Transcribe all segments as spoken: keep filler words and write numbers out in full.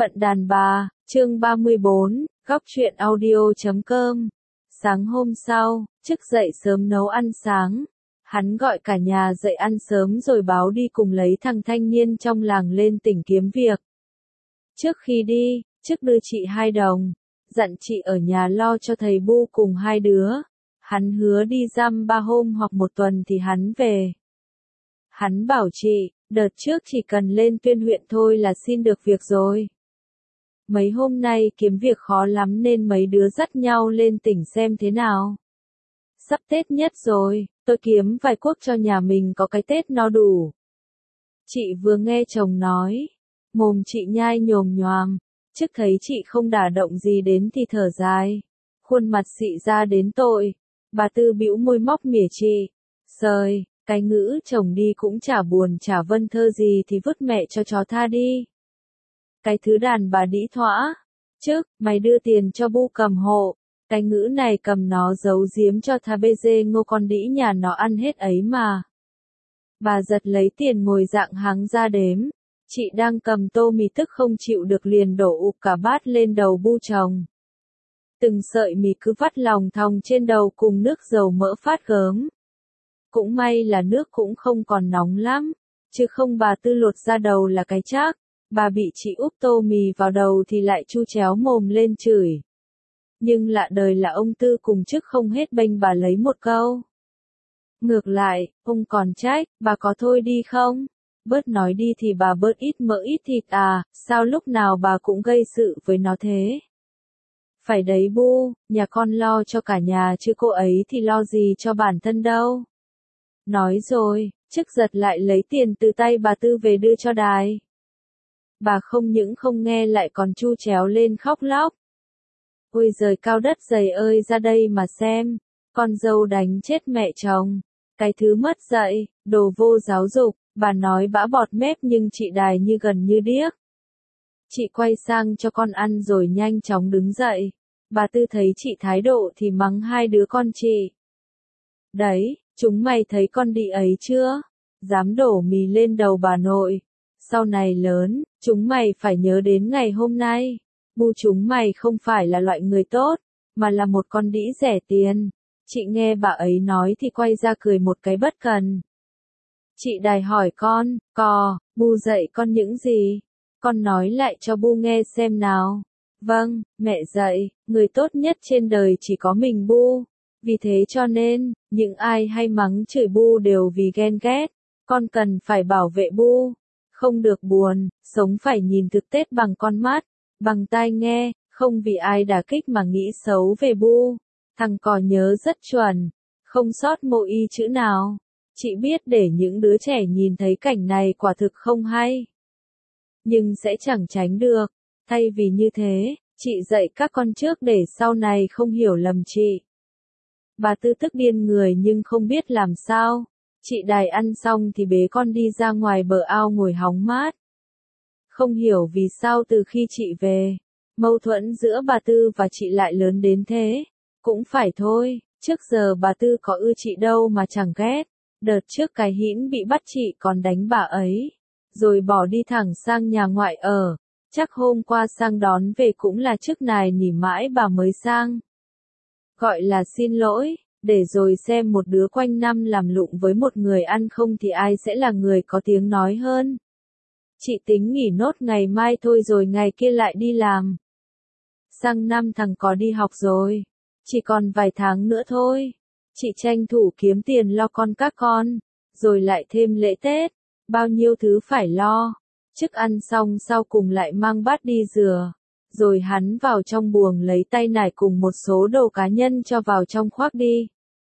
Phận đàn bà, chương ba mươi bốn, góc truyện audio chấm com. Sáng hôm sau, trước dậy sớm nấu ăn sáng, hắn gọi cả nhà dậy ăn sớm rồi báo đi cùng lấy thằng thanh niên trong làng lên tỉnh kiếm việc. Trước khi đi, trước đưa chị hai đồng, dặn chị ở nhà lo cho thầy Bu cùng hai đứa. Hắn hứa đi dăm ba hôm hoặc một tuần thì hắn về. Hắn bảo chị, đợt trước chỉ cần lên Tuyên huyện thôi là xin được việc rồi. Mấy hôm nay kiếm việc khó lắm nên mấy đứa dắt nhau lên tỉnh xem thế nào. Sắp Tết nhất rồi, tôi kiếm vài cuốc cho nhà mình có cái Tết no đủ. Chị vừa nghe chồng nói, mồm chị nhai nhồm nhoàm, trước thấy chị không đả động gì đến thì thở dài. Khuôn mặt xị ra đến tội, bà Tư bĩu môi móc mỉa chị. Sời, cái ngữ chồng đi cũng chả buồn chả vân thơ gì thì vứt mẹ cho chó tha đi. Cái thứ đàn bà đĩ thõa, trước, mày đưa tiền cho Bu cầm hộ, cái ngữ này cầm nó giấu giếm cho tha bê dê ngô con đĩ nhà nó ăn hết ấy mà. Bà giật lấy tiền ngồi dạng háng ra đếm, chị đang cầm tô mì tức không chịu được liền đổ ụp cả bát lên đầu Bu chồng. Từng sợi mì cứ vắt lòng thòng trên đầu cùng nước dầu mỡ phát gớm. Cũng may là nước cũng không còn nóng lắm, chứ không bà Tư lột ra đầu là cái chắc. Bà bị chị úp tô mì vào đầu thì lại chu chéo mồm lên chửi. Nhưng lạ đời là ông Tư cùng chức không hết bênh bà lấy một câu. Ngược lại, ông còn trách, bà có thôi đi không? Bớt nói đi thì bà bớt ít mỡ ít thịt à, sao lúc nào bà cũng gây sự với nó thế? Phải đấy Bu, nhà con lo cho cả nhà chứ cô ấy thì lo gì cho bản thân đâu. Nói rồi, chức giật lại lấy tiền từ tay bà Tư về đưa cho đài. Bà không những không nghe lại còn chu chéo lên khóc lóc. Ôi giời cao đất dày ơi ra đây mà xem, con dâu đánh chết mẹ chồng, cái thứ mất dạy, đồ vô giáo dục, bà nói bã bọt mép nhưng chị đài như gần như điếc. Chị quay sang cho con ăn rồi nhanh chóng đứng dậy, bà Tư thấy chị thái độ thì mắng hai đứa con chị. Đấy, chúng mày thấy con đĩ ấy chưa? Dám đổ mì lên đầu bà nội. Sau này lớn, chúng mày phải nhớ đến ngày hôm nay. Bu chúng mày không phải là loại người tốt, mà là một con đĩ rẻ tiền. Chị nghe bà ấy nói thì quay ra cười một cái bất cần. Chị đài hỏi con, cò, Bu dạy con những gì? Con nói lại cho Bu nghe xem nào. Vâng, mẹ dạy, người tốt nhất trên đời chỉ có mình Bu. Vì thế cho nên, những ai hay mắng chửi Bu đều vì ghen ghét. Con cần phải bảo vệ Bu. Không được buồn, sống phải nhìn thực Tết bằng con mắt, bằng tai nghe, không vì ai đả kích mà nghĩ xấu về Bu. Thằng cò nhớ rất chuẩn, không sót một y chữ nào. Chị biết để những đứa trẻ nhìn thấy cảnh này quả thực không hay. Nhưng sẽ chẳng tránh được, thay vì như thế, chị dạy các con trước để sau này không hiểu lầm chị. Bà Tư tức điên người nhưng không biết làm sao. Chị đài ăn xong thì bế con đi ra ngoài bờ ao ngồi hóng mát. Không hiểu vì sao từ khi chị về, mâu thuẫn giữa bà Tư và chị lại lớn đến thế. Cũng phải thôi, trước giờ bà Tư có ưa chị đâu mà chẳng ghét. Đợt trước cái hĩn bị bắt chị còn đánh bà ấy, rồi bỏ đi thẳng sang nhà ngoại ở. Chắc hôm qua sang đón về cũng là trước này nỉ mãi bà mới sang. Gọi là xin lỗi. Để rồi xem một đứa quanh năm làm lụng với một người ăn không thì ai sẽ là người có tiếng nói hơn. Chị tính nghỉ nốt ngày mai thôi rồi ngày kia lại đi làm. Sang năm thằng có đi học rồi. Chỉ còn vài tháng nữa thôi. Chị tranh thủ kiếm tiền lo con các con. Rồi lại thêm lễ Tết. Bao nhiêu thứ phải lo. Trước ăn xong sau cùng lại mang bát đi rửa. Rồi hắn vào trong buồng lấy tay nải cùng một số đồ cá nhân cho vào trong khoác đi.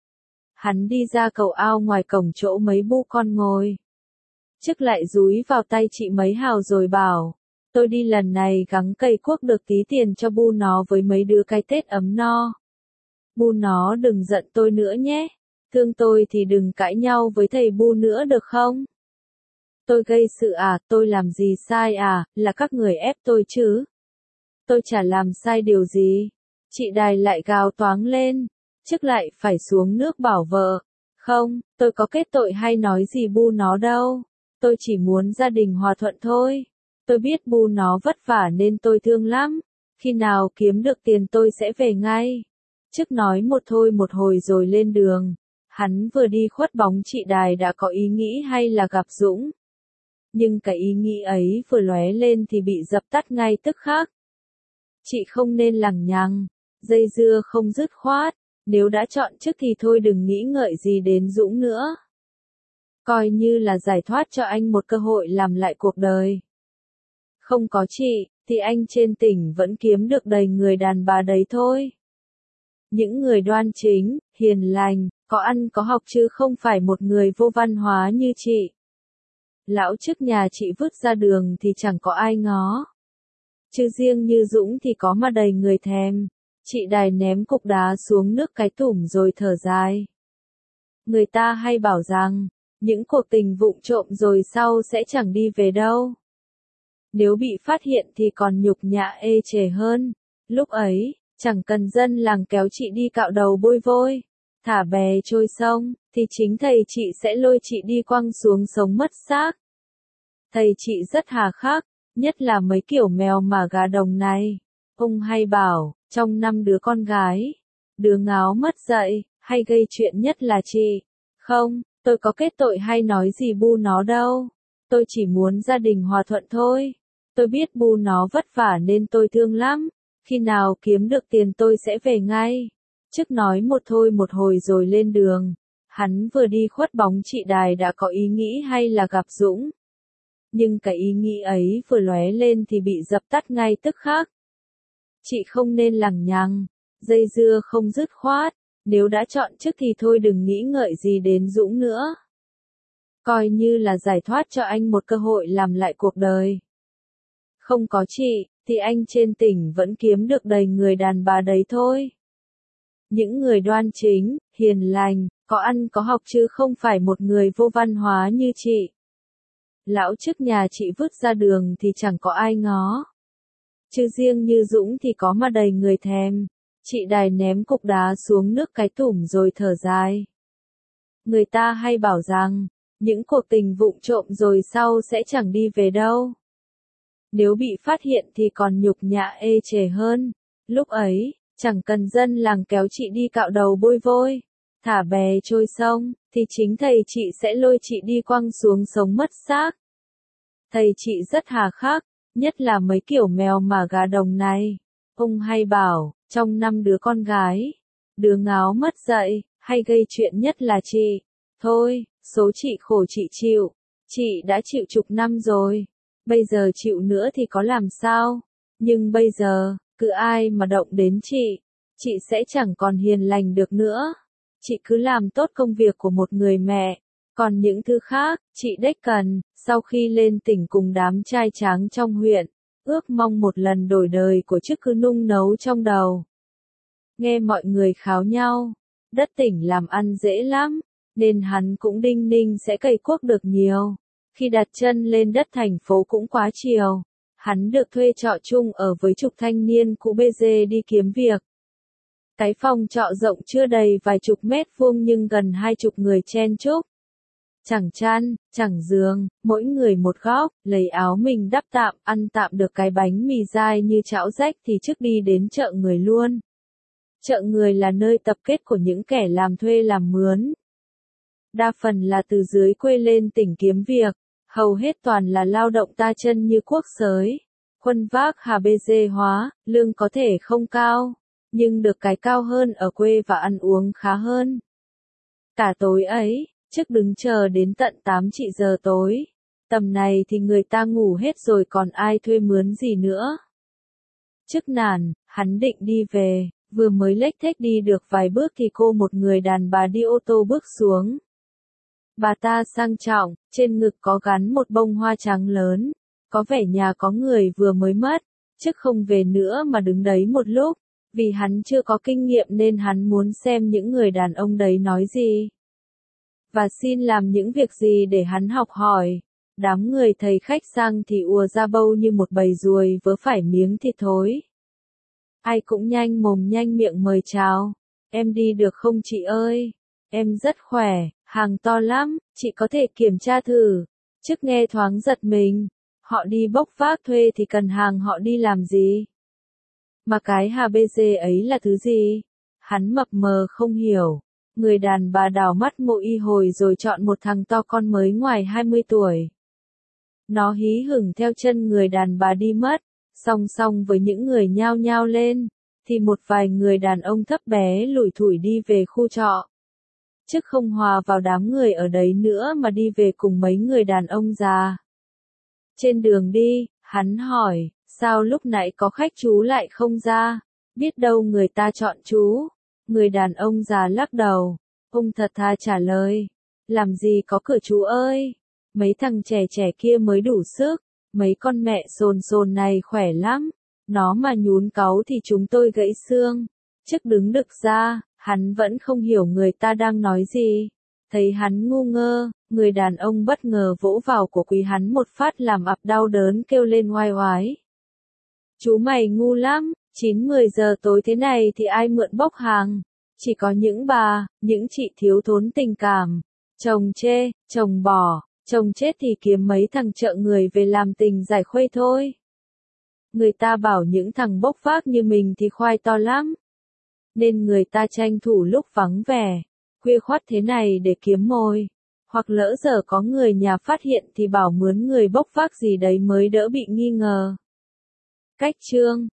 Hắn đi ra cầu ao ngoài cổng chỗ mấy Bu con ngồi. Chức lại dúi vào tay chị mấy hào rồi bảo, tôi đi lần này gắng cày cuốc được tí tiền cho Bu nó với mấy đứa cái Tết ấm no. Bu nó đừng giận tôi nữa nhé, thương tôi thì đừng cãi nhau với thầy Bu nữa được không? Tôi gây sự à, tôi làm gì sai à, là các người ép tôi chứ. Tôi chả làm sai điều gì. Chị đài lại gào toáng lên. Chức lại phải xuống nước bảo vợ. Không, tôi có kết tội hay nói gì Bu nó đâu. Tôi chỉ muốn gia đình hòa thuận thôi. Tôi biết bu nó vất vả nên tôi thương lắm. Khi nào kiếm được tiền tôi sẽ về ngay. Chức nói một thôi một hồi rồi lên đường. Hắn vừa đi khuất bóng chị Đài đã có ý nghĩ hay là gặp Dũng. Nhưng cái ý nghĩ ấy vừa lóe lên thì bị dập tắt ngay tức khắc. Chị không nên lằng nhằng, dây dưa không dứt khoát. Nếu đã chọn chức thì thôi đừng nghĩ ngợi gì đến Dũng nữa. Coi như là giải thoát cho anh một cơ hội làm lại cuộc đời. Không có chị, thì anh trên tỉnh vẫn kiếm được đầy người đàn bà đấy thôi. Những người đoan chính, hiền lành, có ăn có học chứ không phải một người vô văn hóa như chị. Lão chức nhà chị vứt ra đường thì chẳng có ai ngó. Chứ riêng như Dũng thì có mà đầy người thèm. Chị Đài ném cục đá xuống nước cái tủm rồi thở dài. Người ta hay bảo rằng, những cuộc tình vụng trộm rồi sau sẽ chẳng đi về đâu. Nếu bị phát hiện thì còn nhục nhã ê chề hơn. Lúc ấy, chẳng cần dân làng kéo chị đi cạo đầu bôi vôi, thả bè trôi sông, thì chính thầy chị sẽ lôi chị đi quăng xuống sống mất xác. Thầy chị rất hà khắc, nhất là mấy kiểu mèo mà gà đồng này. Ông hay bảo, trong năm đứa con gái, đứa ngáo mất dạy, hay gây chuyện nhất là chị. Không, tôi có kết tội hay nói gì bu nó đâu. Tôi chỉ muốn gia đình hòa thuận thôi. Tôi biết bu nó vất vả nên tôi thương lắm. Khi nào kiếm được tiền tôi sẽ về ngay. Chức nói một thôi một hồi rồi lên đường. Hắn vừa đi khuất bóng chị Đài đã có ý nghĩ hay là gặp Dũng. Nhưng cái ý nghĩ ấy vừa lóe lên thì bị dập tắt ngay tức khắc. Chị không nên lằng nhằng, dây dưa không dứt khoát. Nếu đã chọn chức thì thôi đừng nghĩ ngợi gì đến Dũng nữa. Coi như là giải thoát cho anh một cơ hội làm lại cuộc đời. Không có chị, thì anh trên tỉnh vẫn kiếm được đầy người đàn bà đấy thôi. Những người đoan chính, hiền lành, có ăn có học chứ không phải một người vô văn hóa như chị. Lão chức nhà chị vứt ra đường thì chẳng có ai ngó. Chứ riêng như Dũng thì có mà đầy người thèm. Chị Đài ném cục đá xuống nước cái tủm rồi thở dài. Người ta hay bảo rằng, những cuộc tình vụng trộm rồi sau sẽ chẳng đi về đâu. Nếu bị phát hiện thì còn nhục nhã ê chề hơn. Lúc ấy, chẳng cần dân làng kéo chị đi cạo đầu bôi vôi, thả bè trôi sông, thì chính thầy chị sẽ lôi chị đi quăng xuống sống mất xác. Thầy chị rất hà khắc, nhất là mấy kiểu mèo mà gà đồng này. Ông hay bảo, trong năm đứa con gái, đứa ngáo mất dạy, hay gây chuyện nhất là chị. Thôi, số chị khổ chị chịu. Chị đã chịu chục năm rồi. Bây giờ chịu nữa thì có làm sao? Nhưng bây giờ, cứ ai mà động đến chị, chị sẽ chẳng còn hiền lành được nữa. Chị cứ làm tốt công việc của một người mẹ. Còn những thứ khác, chị đếch cần. Sau khi lên tỉnh cùng đám trai tráng trong huyện, ước mong một lần đổi đời của chức cứ nung nấu trong đầu. Nghe mọi người kháo nhau, đất tỉnh làm ăn dễ lắm, nên hắn cũng đinh ninh sẽ cày cuốc được nhiều. Khi đặt chân lên đất thành phố cũng quá chiều, hắn được thuê trọ chung ở với chục thanh niên cũ bê dê đi kiếm việc. Cái phòng trọ rộng chưa đầy vài chục mét vuông nhưng gần hai chục người chen chúc. Chẳng chăn, chẳng giường, mỗi người một góc, lấy áo mình đắp tạm, ăn tạm được cái bánh mì dai như chảo rách thì trước đi đến chợ người luôn. Chợ người là nơi tập kết của những kẻ làm thuê làm mướn. Đa phần là từ dưới quê lên tỉnh kiếm việc, hầu hết toàn là lao động ta chân như cuốc xới, khuân vác hà bê dê hóa, lương có thể không cao, nhưng được cái cao hơn ở quê và ăn uống khá hơn. Cả tối ấy, chức đứng chờ đến tận tám giờ tối. Tầm này thì người ta ngủ hết rồi còn ai thuê mướn gì nữa. Chức nản, hắn định đi về, vừa mới lếch thếch đi được vài bước thì cô một người đàn bà đi ô tô bước xuống. Bà ta sang trọng, trên ngực có gắn một bông hoa trắng lớn, có vẻ nhà có người vừa mới mất, chức không về nữa mà đứng đấy một lúc, vì hắn chưa có kinh nghiệm nên hắn muốn xem những người đàn ông đấy nói gì. Và xin làm những việc gì để hắn học hỏi. Đám người thầy khách sang thì ùa ra bâu như một bầy ruồi vớ phải miếng thịt thối. Ai cũng nhanh mồm nhanh miệng mời chào. Em đi được không chị ơi? Em rất khỏe, hàng to lắm, chị có thể kiểm tra thử. Chức nghe thoáng giật mình. Họ đi bốc vác thuê thì cần hàng họ đi làm gì? Mà cái hà bê giê ấy là thứ gì? Hắn mập mờ không hiểu. Người đàn bà đảo mắt mộ y hồi rồi chọn một thằng to con mới ngoài hai mươi tuổi. Nó hí hửng theo chân người đàn bà đi mất, song song với những người nhao nhao lên, thì một vài người đàn ông thấp bé lủi thủi đi về khu trọ. Chứ không hòa vào đám người ở đấy nữa mà đi về cùng mấy người đàn ông già. Trên đường đi, hắn hỏi, sao lúc nãy có khách chú lại không ra? Biết đâu người ta chọn chú. Người đàn ông già lắc đầu. Ông thật thà trả lời. Làm gì có cửa chú ơi. Mấy thằng trẻ trẻ kia mới đủ sức. Mấy con mẹ sồn sồn này khỏe lắm. Nó mà nhún cáu thì chúng tôi gãy xương. Chức đứng đực ra, hắn vẫn không hiểu người ta đang nói gì. Thấy hắn ngu ngơ, người đàn ông bất ngờ vỗ vào cổ quý hắn một phát làm ập đau đớn kêu lên oai oái. Chú mày ngu lắm, chín mười giờ tối thế này thì ai mượn bốc hàng? Chỉ có những bà, những chị thiếu thốn tình cảm. Chồng chê, chồng bỏ, chồng chết thì kiếm mấy thằng chợ người về làm tình giải khuây thôi. Người ta bảo những thằng bốc vác như mình thì khoai to lắm. Nên người ta tranh thủ lúc vắng vẻ, khuya khoắt thế này để kiếm mồi. Hoặc lỡ giờ có người nhà phát hiện thì bảo mướn người bốc vác gì đấy mới đỡ bị nghi ngờ. Cách chương